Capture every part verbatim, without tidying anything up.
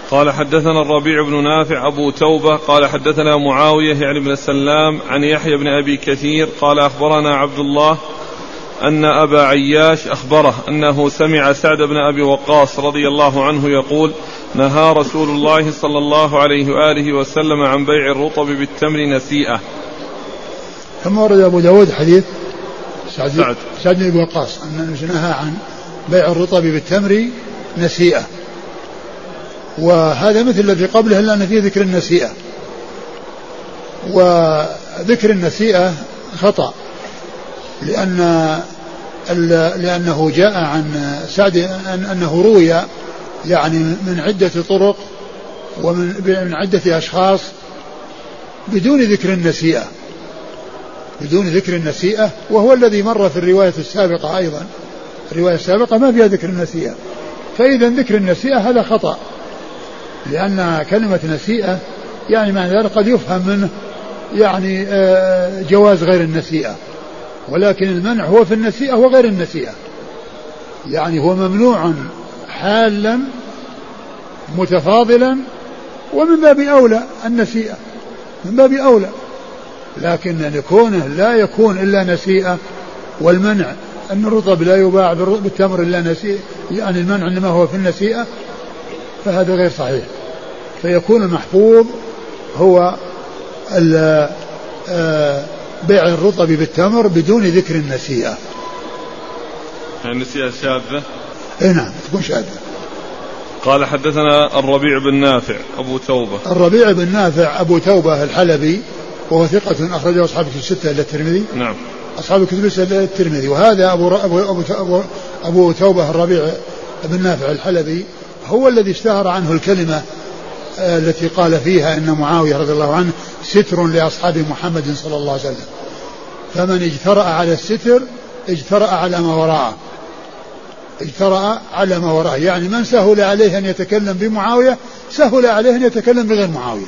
قال حدثنا الربيع بن نافع أبو توبة قال حدثنا معاوية يعني بن سلام عن يحيى بن أبي كثير قال أخبرنا عبد الله أن أبا عياش أخبره أنه سمع سعد بن أبي وقاص رضي الله عنه يقول نهى رسول الله صلى الله عليه وآله وسلم عن بيع الرطب بالتمر نسيئة. ثم ورد أبو داود حديث سعد, سعد. سعد بن أبي وقاص أنه نهى عن بيع الرطب بالتمر نسيئة، وهذا مثل الذي قبله إلا أن فيه ذكر النسيئة، وذكر النسيئة خطأ لأن لأنه جاء عن سعد أنه روي يعني من عدة طرق ومن عدة أشخاص بدون ذكر النسيئة بدون ذكر النسيئة وهو الذي مر في الرواية السابقة أيضا. الرواية السابقة ما فيها ذكر النسيئة، فإذا ذكر النسيئة هذا خطأ، لأن كلمة نسيئة يعني معنى ذلك قد يفهم منه يعني جواز غير النسيئة، ولكن المنع هو في النسيئة وغير النسيئة، يعني هو ممنوع حالا متفاضلا، ومن باب أولى النسيئة من باب أولى، لكن لكونه لا يكون إلا نسيئة والمنع أن الرطب لا يباع بالتمر إلا نسيئة، يعني المنع إنما هو في النسيئة، فهذا غير صحيح. فيكون المحفوظ هو بيع الرطب بالتمر بدون ذكر النسيئة. النسيئة شاذة؟ اي نعم تكون شاذة. قال حدثنا الربيع بن نافع أبو توبة. الربيع بن نافع أبو توبة الحلبي وهو ثقة أخرجه أصحاب الكتب الستة إلا الترمذي. نعم. أصحاب الكتب الستة إلا الترمذي. وهذا أبو أبو أبو, أبو, أبو توبة الربيع بن نافع الحلبي هو الذي اشتهر عنه الكلمة التي قال فيها إن معاوية رضي الله عنه ستر لأصحاب محمد صلى الله عليه وسلم، فمن اجترأ على الستر اجترأ على ما وراءه اجترأ على ما وراءه يعني من سهل عليه أن يتكلم بمعاوية سهل عليه أن يتكلم بغير معاوية.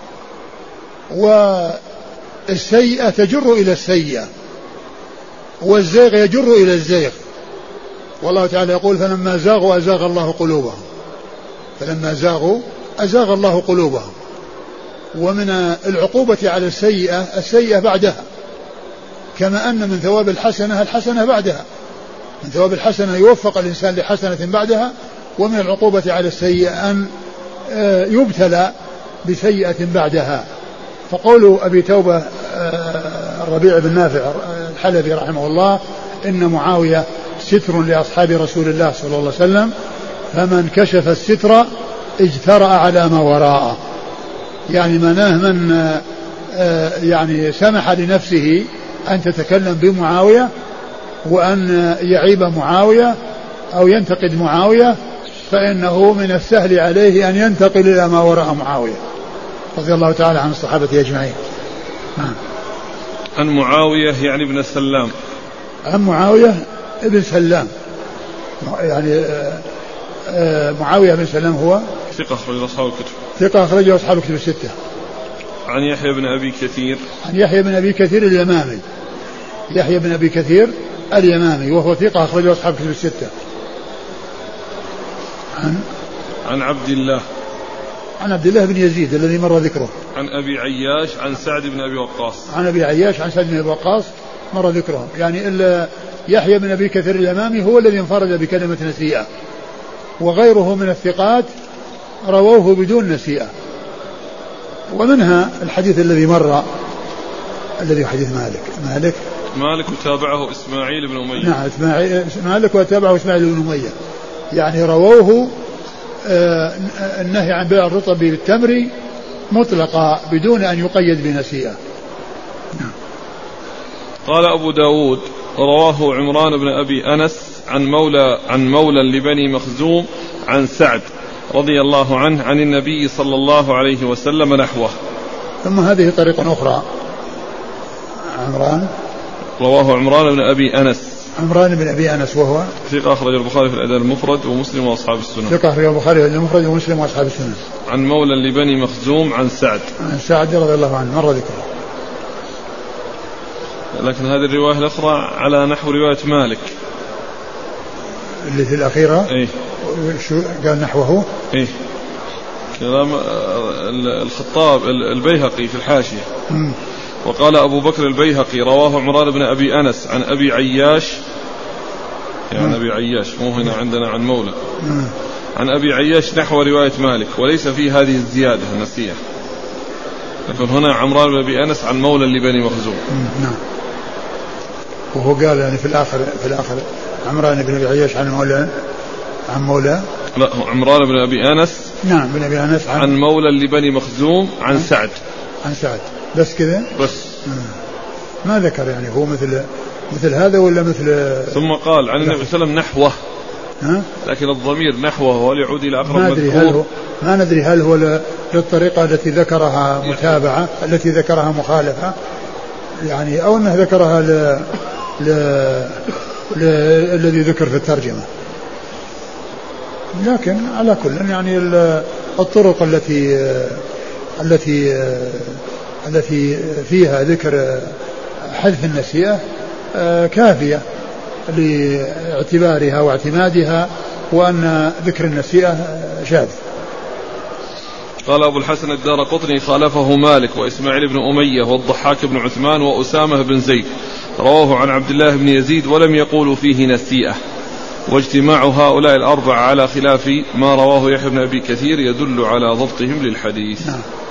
والسيئة تجر إلى السيئة والزيغ يجر إلى الزيغ، والله تعالى يقول فلما زاغوا أزاغ الله قلوبهم فلما زاغوا أزاغ الله قلوبهم. ومن العقوبة على السيئة السيئة بعدها، كما أن من ثواب الحسنة الحسنة بعدها، من ثواب الحسنة يوفق الإنسان لحسنة بعدها، ومن العقوبة على السيئة أن يبتلى بسيئة بعدها. فقول أبي توبة الربيع بن نافع الحلبي رحمه الله إن معاوية ستر لأصحاب رسول الله صلى الله عليه وسلم، فمن كشف الستر اجترأ على ما وراءه، يعني مناه من يعني سمح لنفسه أن تتكلم بمعاوية وأن يعيب معاوية أو ينتقد معاوية، فإنه من السهل عليه أن ينتقل إلى ما وراء معاوية رضي الله تعالى عن الصحابة أجمعين. عن معاوية يعني ابن سلام. عن معاوية ابن سلام، يعني معاوية بن سلام هو ثقة أخرج أصحاب الكتب ثقة أخرج أصحاب الكتب الستة. عن يحيى بن أبي كثير. عن يحيى بن أبي كثير اليمامي يحيى بن أبي كثير اليمامي وهو ثقة أخرج أصحاب الكتب الستة. عن عن عبد الله عن عبد الله بن يزيد الذي مر ذكره. عن أبي عياش عن سعد بن أبي وقاص. عن أبي عياش عن سعد بن أبي وقاص مر ذكرهم. يعني يحيى بن أبي كثير اليمامي هو الذي انفرد بكلمة نسيئة، وغيره من الثقات رووه بدون نسيئة. ومنها الحديث الذي مر الذي حديث مالك مالك مالك وتابعه إسماعيل بن أمية. نعم إسماعيل مالك وتابعه إسماعيل بن أمية، يعني رووه آه النهي عن بيع الرطب بالتمر مطلقا بدون أن يقيد بنسيئة. نعم. قال أبو داود رواه عمران بن أبي أنس عن مولى عن مولى لبني مخزوم عن سعد رضي الله عنه عن النبي صلى الله عليه وسلم نحوه. ثم هذه طريقة أخرى. عمران رواه عمران بن أبي أنس عمران بن أبي أنس وهو ثقة أخرج البخاري في الأدب المفرد ومسلم وأصحاب السنن. ثقة أخرج البخاري في الأدب المفرد ومسلم وأصحاب السنن. عن مولى لبني مخزوم عن سعد عن سعد رضي الله عنه مر ذكره. لكن هذه الرواية الأخرى على نحو رواية مالك اللي في الأخيرة. إيه؟ شو قال نحوه؟ إيه؟ كلام الخطاب البيهقي في الحاشية. وقال أبو بكر البيهقي رواه عمران بن أبي أنس عن أبي عياش، يعني أبي عياش مو هنا عندنا عن مولى، عن أبي عياش نحو رواية مالك وليس في هذه الزيادة النسيئة، لكن هنا عمران بن أبي أنس عن مولى لبني مخزوم. نعم. وهو قال يعني في الآخر في الآخر عمران بن أبي عياش عن مولى عن مولى لا عمران بن أبي أنس نعم بن أبي أنس عن, عن مولى لبني مخزوم عن سعد عن سعد بس كذا بس. ما ذكر يعني هو مثل مثل هذا ولا مثل. ثم قال عن النبي صلى الله عليه وسلم نحوه، ها؟ لكن الضمير نحوه هو يعود إلى أقرب ما ندري هل هو ما ندري هل هو للطريقة التي ذكرها متابعة التي ذكرها مخالفة يعني أو أنه ذكرها ل... ل... ل... الذي ذكر في الترجمة. لكن على كل يعني الطرق التي التي التي فيها ذكر حذف النسيئة كافية لاعتبارها واعتمادها، وأن ذكر النسيئة شاذ. قال أبو الحسن الدارقطني خالفه مالك وإسماعيل بن أمية والضحاك بن عثمان وأسامة بن زيد، رواه عن عبد الله بن يزيد ولم يقولوا فيه نسيئة. واجتماع هؤلاء الأربعة على خلاف ما رواه يحيى بن أبي كثير يدل على ضبطهم للحديث. نعم.